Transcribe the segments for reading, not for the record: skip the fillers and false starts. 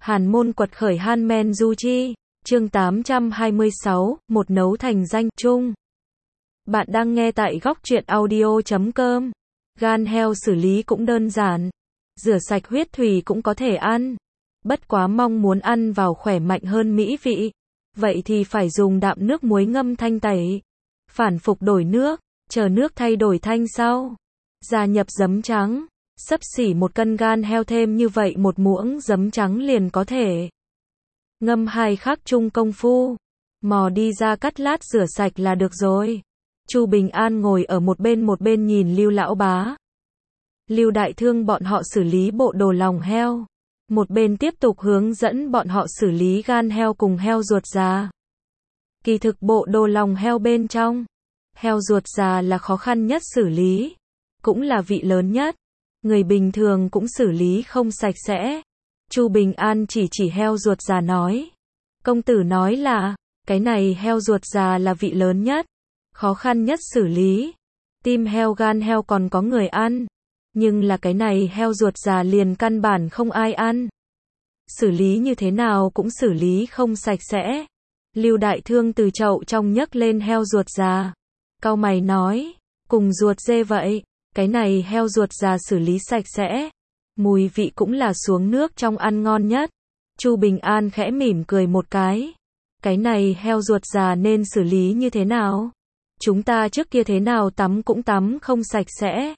Hàn môn quật khởi Han Men Du Chi, chương 826, một nấu thành danh chung. Bạn đang nghe tại góc truyện audio.com. Gan heo xử lý cũng đơn giản. Rửa sạch huyết thủy cũng có thể ăn. Bất quá mong muốn ăn vào khỏe mạnh hơn mỹ vị. Vậy thì phải dùng đạm nước muối ngâm thanh tẩy. Phản phục đổi nước, chờ nước thay đổi thanh sau. Gia nhập giấm trắng. Xấp xỉ 1 cân gan heo thêm như vậy 1 muỗng giấm trắng liền có thể. Ngâm 2 khắc chung công phu. Mò đi ra cắt lát rửa sạch là được rồi. Chu Bình An ngồi ở một bên nhìn Lưu lão bá. Lưu đại thương bọn họ xử lý bộ đồ lòng heo. Một bên tiếp tục hướng dẫn bọn họ xử lý gan heo cùng heo ruột già. Kỳ thực bộ đồ lòng heo bên trong. Heo ruột già là khó khăn nhất xử lý. Cũng là vị lớn nhất. Người bình thường cũng xử lý không sạch sẽ. Chu Bình An chỉ heo ruột già nói. Công tử nói là, cái này heo ruột già là vị lớn nhất, khó khăn nhất xử lý. Tim heo gan heo còn có người ăn, nhưng là cái này heo ruột già liền căn bản không ai ăn. Xử lý như thế nào cũng xử lý không sạch sẽ. Lưu đại thương từ chậu trong nhấc lên heo ruột già. Cau mày nói, cùng ruột dê vậy. Cái này heo ruột già xử lý sạch sẽ, mùi vị cũng là xuống nước trong ăn ngon nhất. Chu Bình An khẽ mỉm cười một cái. Cái này heo ruột già nên xử lý như thế nào? Chúng ta trước kia thế nào tắm cũng tắm không sạch sẽ.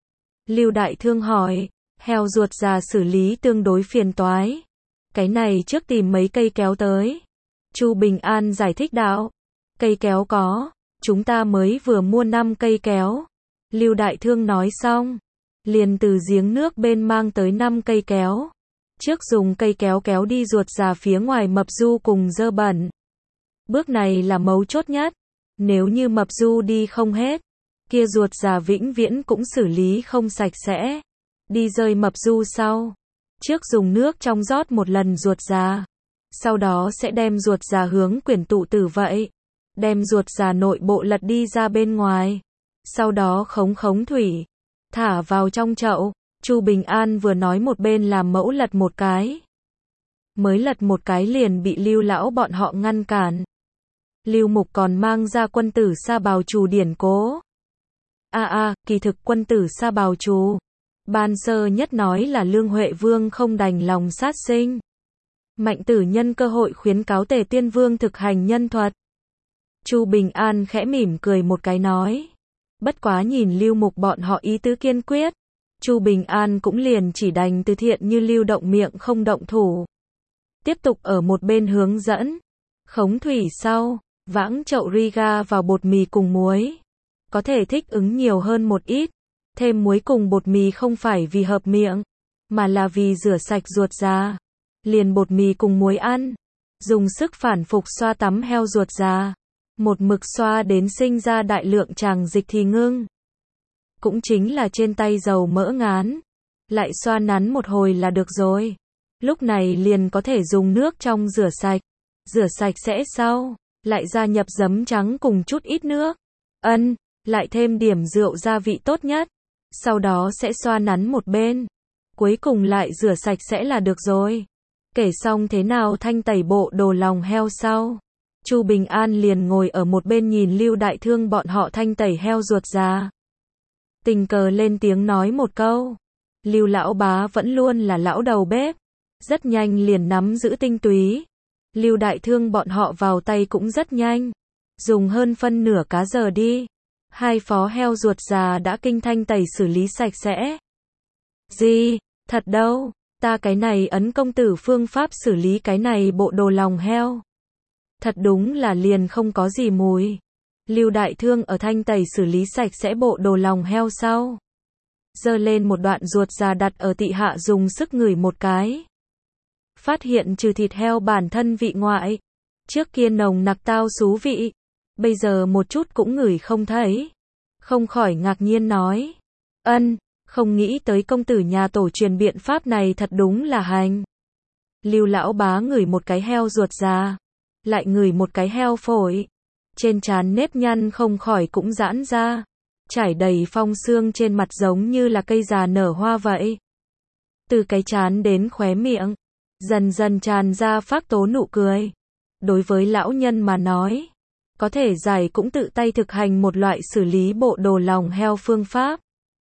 Lưu đại thương hỏi, heo ruột già xử lý tương đối phiền toái. Cái này trước tìm mấy cây kéo tới. Chu Bình An giải thích đạo, cây kéo có, chúng ta mới vừa mua 5 cây kéo. Lưu đại thương nói xong, liền từ giếng nước bên mang tới 5 cây kéo. Trước dùng cây kéo kéo đi ruột già phía ngoài mập du cùng dơ bẩn. Bước này là mấu chốt nhất. Nếu như mập du đi không hết, kia ruột già vĩnh viễn cũng xử lý không sạch sẽ. Đi rơi mập du sau. Trước dùng nước trong rót một lần ruột già. Sau đó sẽ đem ruột già hướng quyển tụ tử vậy. Đem ruột già nội bộ lật đi ra bên ngoài. Sau đó khống thủy, thả vào trong chậu. Chu Bình An vừa nói một bên làm mẫu lật một cái. Mới lật một cái liền bị Lưu lão bọn họ ngăn cản. Lưu Mục còn mang ra quân tử sa bào trù điển cố. Kỳ thực quân tử sa bào trù. Ban sơ nhất nói là Lương Huệ Vương không đành lòng sát sinh. Mạnh tử nhân cơ hội khuyến cáo Tề Tiên Vương thực hành nhân thuật. Chu Bình An khẽ mỉm cười một cái nói. Bất quá nhìn Lưu Mục bọn họ ý tứ kiên quyết. Chu Bình An cũng liền chỉ đành từ thiện như Lưu động miệng không động thủ. Tiếp tục ở một bên hướng dẫn. Khống thủy sau, vãng chậu riga vào bột mì cùng muối. Có thể thích ứng nhiều hơn một ít. Thêm muối cùng bột mì không phải vì hợp miệng, mà là vì rửa sạch ruột già. Liền bột mì cùng muối ăn. Dùng sức phản phục xoa tắm heo ruột già. Một mực xoa đến sinh ra đại lượng tràng dịch thì ngưng. Cũng chính là trên tay dầu mỡ ngán. Lại xoa nắn một hồi là được rồi. Lúc này liền có thể dùng nước trong rửa sạch. Rửa sạch sẽ sau. Lại gia nhập giấm trắng cùng chút ít nước. Lại thêm điểm rượu gia vị tốt nhất. Sau đó sẽ xoa nắn một bên. Cuối cùng lại rửa sạch sẽ là được rồi. Kể xong thế nào thanh tẩy bộ đồ lòng heo sau. Chu Bình An liền ngồi ở một bên nhìn Lưu đại thương bọn họ thanh tẩy heo ruột già. Tình cờ lên tiếng nói một câu. Lưu lão bá vẫn luôn là lão đầu bếp. Rất nhanh liền nắm giữ tinh túy. Lưu đại thương bọn họ vào tay cũng rất nhanh. Dùng hơn phân nửa cá giờ đi. 2 phó heo ruột già đã kinh thanh tẩy xử lý sạch sẽ. Gì? Thật đâu? Ta cái này ấn công tử phương pháp xử lý cái này bộ đồ lòng heo. Thật đúng là liền không có gì mùi. Lưu đại thương ở thanh tẩy xử lý sạch sẽ bộ đồ lòng heo sau. Giơ lên một đoạn ruột già đặt ở tị hạ dùng sức ngửi một cái. Phát hiện trừ thịt heo bản thân vị ngoại. Trước kia nồng nặc tao xú vị. Bây giờ một chút cũng ngửi không thấy. Không khỏi ngạc nhiên nói. Không nghĩ tới công tử nhà tổ truyền biện pháp này thật đúng là hành. Lưu lão bá ngửi một cái heo ruột già. Lại ngửi một cái heo phổi. Trên trán nếp nhăn không khỏi cũng giãn ra. Trải đầy phong sương trên mặt giống như là cây già nở hoa vậy. Từ cái trán đến khóe miệng. dần dần tràn ra phác tố nụ cười. Đối với lão nhân mà nói, có thể giải cũng tự tay thực hành một loại xử lý bộ đồ lòng heo phương pháp.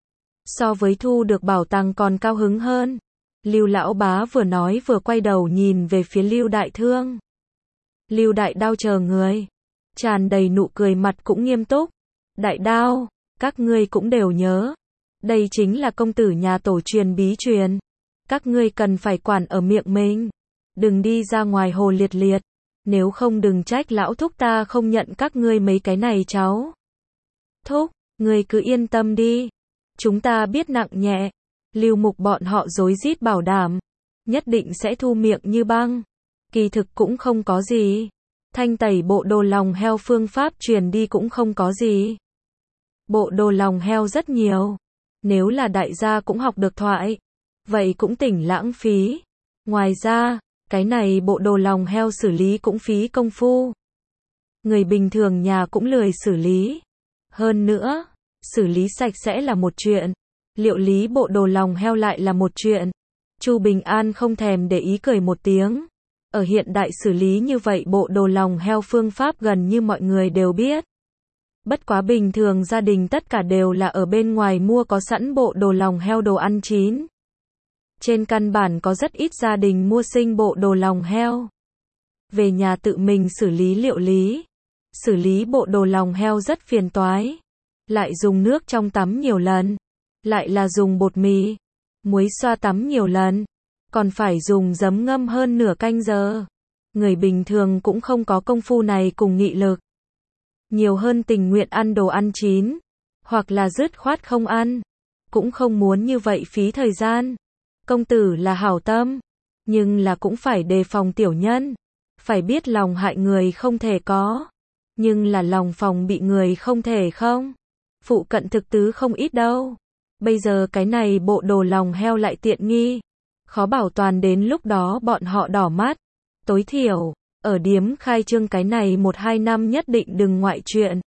So với thu được bảo tàng còn cao hứng hơn. Lưu lão bá vừa nói vừa quay đầu nhìn về phía Lưu Đại Thương. Lưu Đại Đao chờ người, tràn đầy nụ cười, mặt cũng nghiêm túc. Đại Đao, các ngươi cũng đều nhớ, đây chính là công tử nhà tổ truyền bí truyền. Các ngươi cần phải quản ở miệng mình, đừng đi ra ngoài hồ liệt liệt, nếu không đừng trách lão thúc ta không nhận các ngươi mấy cái này cháu. Thúc, ngươi cứ yên tâm đi, chúng ta biết nặng nhẹ. Lưu Mục bọn họ rối rít bảo đảm, nhất định sẽ thu miệng như băng. Kỳ thực cũng không có gì. Thanh tẩy bộ đồ lòng heo phương pháp truyền đi cũng không có gì. Bộ đồ lòng heo rất nhiều. Nếu là đại gia cũng học được thoại, vậy cũng tỉnh lãng phí. Ngoài ra, cái này bộ đồ lòng heo xử lý cũng phí công phu. Người bình thường nhà cũng lười xử lý. Hơn nữa, xử lý sạch sẽ là một chuyện, liệu lý bộ đồ lòng heo lại là một chuyện. Chu Bình An không thèm để ý cười một tiếng. Ở hiện đại xử lý như vậy bộ đồ lòng heo phương pháp gần như mọi người đều biết. Bất quá bình thường gia đình tất cả đều là ở bên ngoài mua có sẵn bộ đồ lòng heo đồ ăn chín. Trên căn bản có rất ít gia đình mua sinh bộ đồ lòng heo. Về nhà tự mình xử lý liệu lý. Xử lý bộ đồ lòng heo rất phiền toái. Lại dùng nước trong tắm nhiều lần. Lại là dùng bột mì, muối xoa tắm nhiều lần. Còn phải dùng giấm ngâm hơn nửa canh giờ. Người bình thường cũng không có công phu này cùng nghị lực. Nhiều hơn tình nguyện ăn đồ ăn chín. Hoặc là dứt khoát không ăn. Cũng không muốn như vậy phí thời gian. Công tử là hảo tâm, nhưng là cũng phải đề phòng tiểu nhân. Phải biết lòng hại người không thể có, nhưng là lòng phòng bị người không thể không. Phụ cận thực tứ không ít đâu. Bây giờ cái này bộ đồ lòng heo lại tiện nghi, khó bảo toàn đến lúc đó bọn họ đỏ mắt. Tối thiểu, ở điếm khai trương cái này 1-2 năm nhất định đừng ngoại chuyện.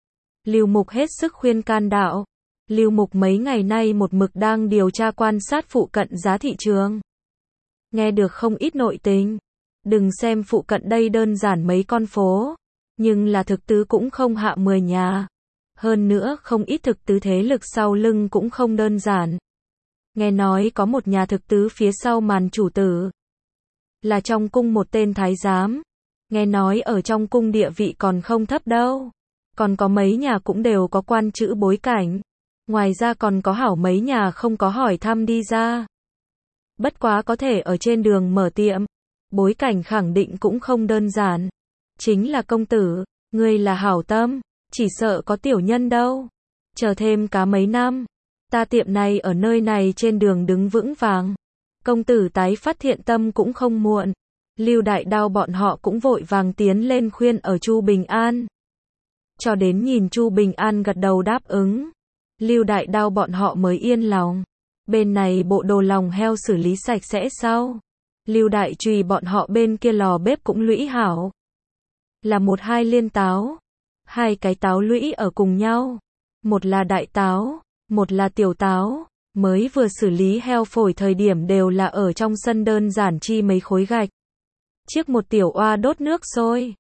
Lưu Mục hết sức khuyên can đạo. Lưu Mục mấy ngày nay một mực đang điều tra quan sát phụ cận giá thị trường. Nghe được không ít nội tình. Đừng xem phụ cận đây đơn giản mấy con phố, nhưng là thực tứ cũng không hạ 10 nhà. Hơn nữa không ít thực tứ thế lực sau lưng cũng không đơn giản. Nghe nói có một nhà thực tứ phía sau màn chủ tử là trong cung một tên thái giám. Nghe nói ở trong cung địa vị còn không thấp đâu. Còn có mấy nhà cũng đều có quan chữ bối cảnh. Ngoài ra còn có hảo mấy nhà không có hỏi thăm đi ra. Bất quá có thể ở trên đường mở tiệm, bối cảnh khẳng định cũng không đơn giản. Chính là công tử, ngươi là hảo tâm, chỉ sợ có tiểu nhân đâu. Chờ thêm cả mấy năm, ta tiệm này ở nơi này trên đường đứng vững vàng. Công tử tái phát thiện tâm cũng không muộn. Lưu Đại Đao bọn họ cũng vội vàng tiến lên khuyên ở Chu Bình An. Cho đến nhìn Chu Bình An gật đầu đáp ứng, Lưu Đại Đao bọn họ mới yên lòng. Bên này bộ đồ lòng heo xử lý sạch sẽ sau. Lưu Đại Trùy bọn họ bên kia lò bếp cũng lũy hảo. Là 1-2 liên táo. 2 cái táo lũy ở cùng nhau. Một là đại táo, một là tiểu táo. Mới vừa xử lý heo phổi thời điểm đều là ở trong sân đơn giản chi mấy khối gạch. Chiếc một tiểu oa đốt nước sôi.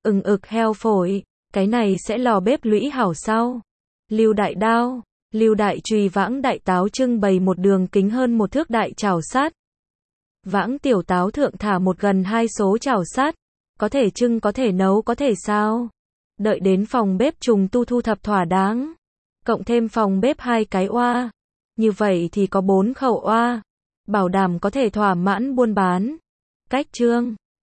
Heo phổi, cái này sẽ lò bếp lũy hảo sau. Lưu Đại Đao, Lưu Đại Trùy vãng đại táo trưng bày một đường kính hơn 1 thước đại chảo sắt. Vãng tiểu táo thượng thả một gần 2 số chảo sắt. Có thể trưng có thể nấu có thể sao. Đợi đến phòng bếp trùng tu thu thập thỏa đáng. Cộng thêm phòng bếp 2 cái oa. Như vậy thì có 4 khẩu oa. Bảo đảm có thể thỏa mãn buôn bán. Cách trương.